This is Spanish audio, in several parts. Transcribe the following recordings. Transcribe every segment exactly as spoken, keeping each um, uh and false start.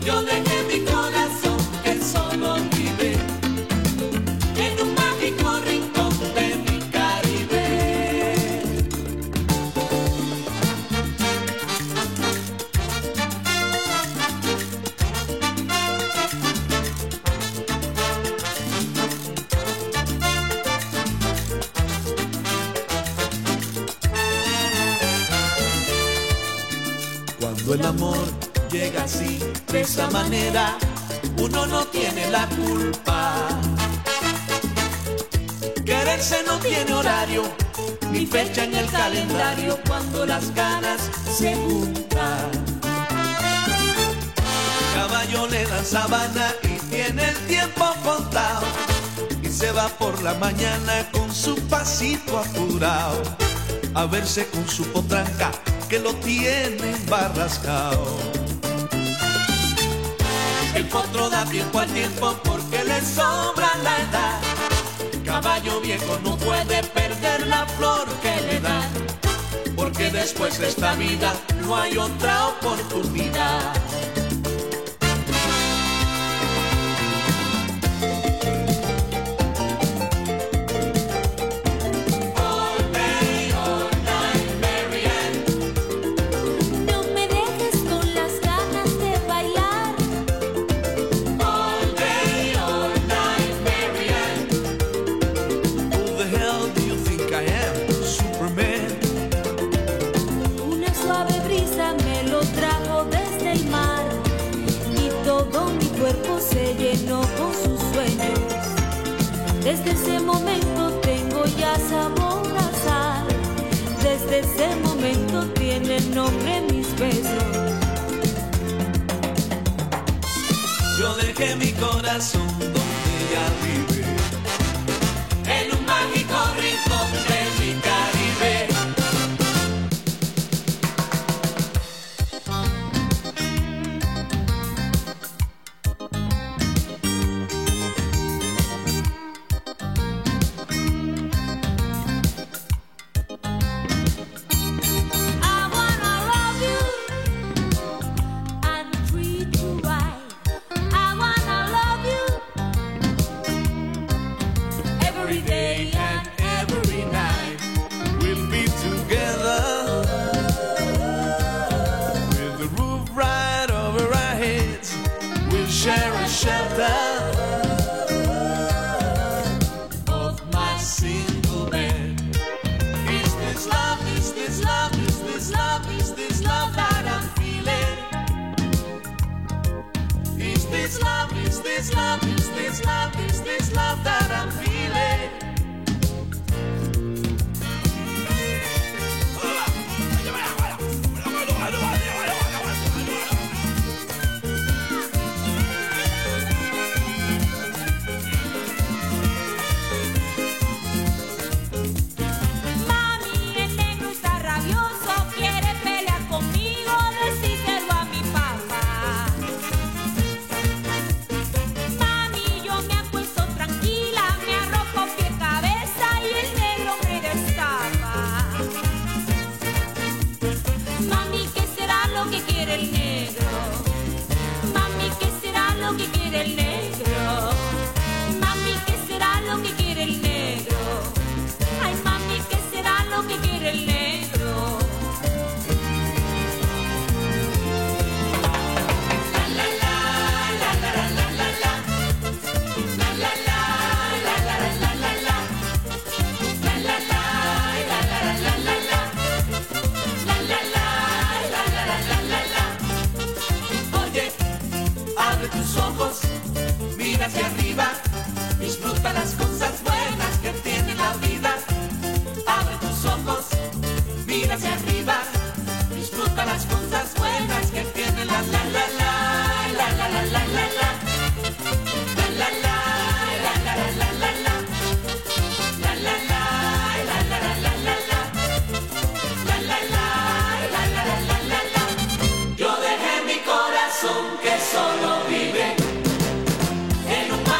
Yo dejé mi corazón que solo vive en un mágico rincón de mi Caribe. Cuando el amor llega así, de esa manera, uno no tiene la culpa. Quererse no tiene horario, ni fecha en el calendario cuando las ganas se juntan. Caballo le dan sabana y tiene el tiempo contado, y se va por la mañana con su pasito apurado a verse con su potranca que lo tiene embarrascado. El potro da tiempo al tiempo porque le sobra la edad. Caballo viejo no puede perder la flor que le dan, porque después de esta vida no hay otra oportunidad. Desde ese momento tengo ya sabor a sal. Desde ese momento tienen nombre mis besos. Yo dejé mi corazón donde ella vive, en un mágico rincón de mi Caribe. Yo dejé mi corazón que solo vive en un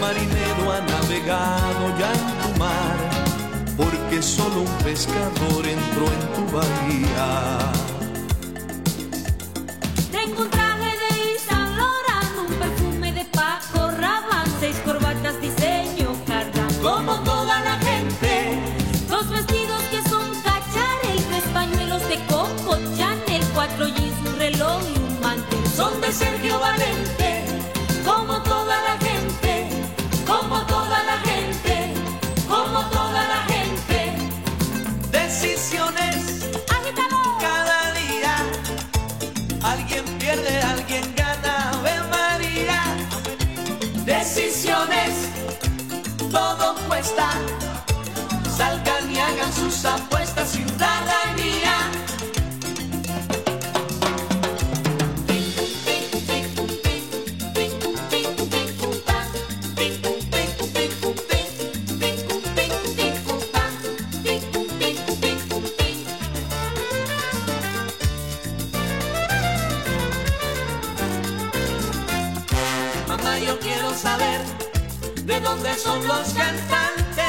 marinero ha navegado ya en tu mar, porque solo un pescador entró en tu bahía. Tengo un traje de Yves Saint Laurent, un perfume de Paco Rabanne, seis corbatas diseño Cardan, como toda la gente. Dos vestidos que son cacharel, tres pañuelos de Coco Chanel, cuatro jeans, un reloj y un mantel son de Sergio Valente. Como toda la gente, como toda la gente, como toda la gente. Decisiones, agítalo. cada día alguien pierde, alguien gana, Ave María. Decisiones, todo cuesta. Salgan y hagan sus apuestas, ciudadanía. Mamá, yo quiero saber de dónde son los cantantes,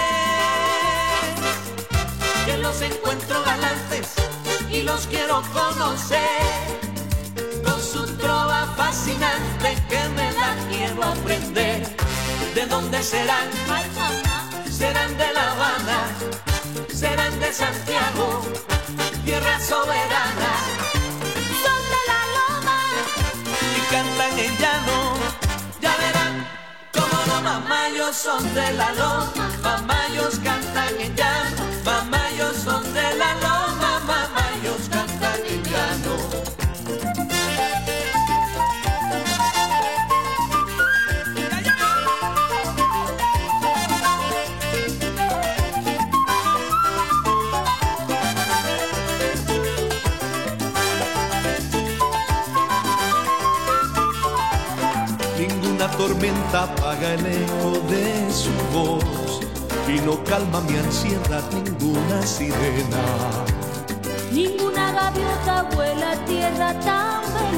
que los encuentro galantes y los quiero conocer, con su trova fascinante que me la quiero aprender. ¿De dónde serán? Ay, mamá. Serán de La Habana, serán de Santiago, tierra soberana, Son de la loma. y cantan en llano. Ya verán cómo no, mamayos son de la loma, mamayos cantan en llano, mamayos son de la loma, mamayos cantan en llano. Ninguna tormenta apaga el eco de su voz, y no calma mi ansiedad ninguna sirena. Ninguna gaviota vuela a tierra tan veloz.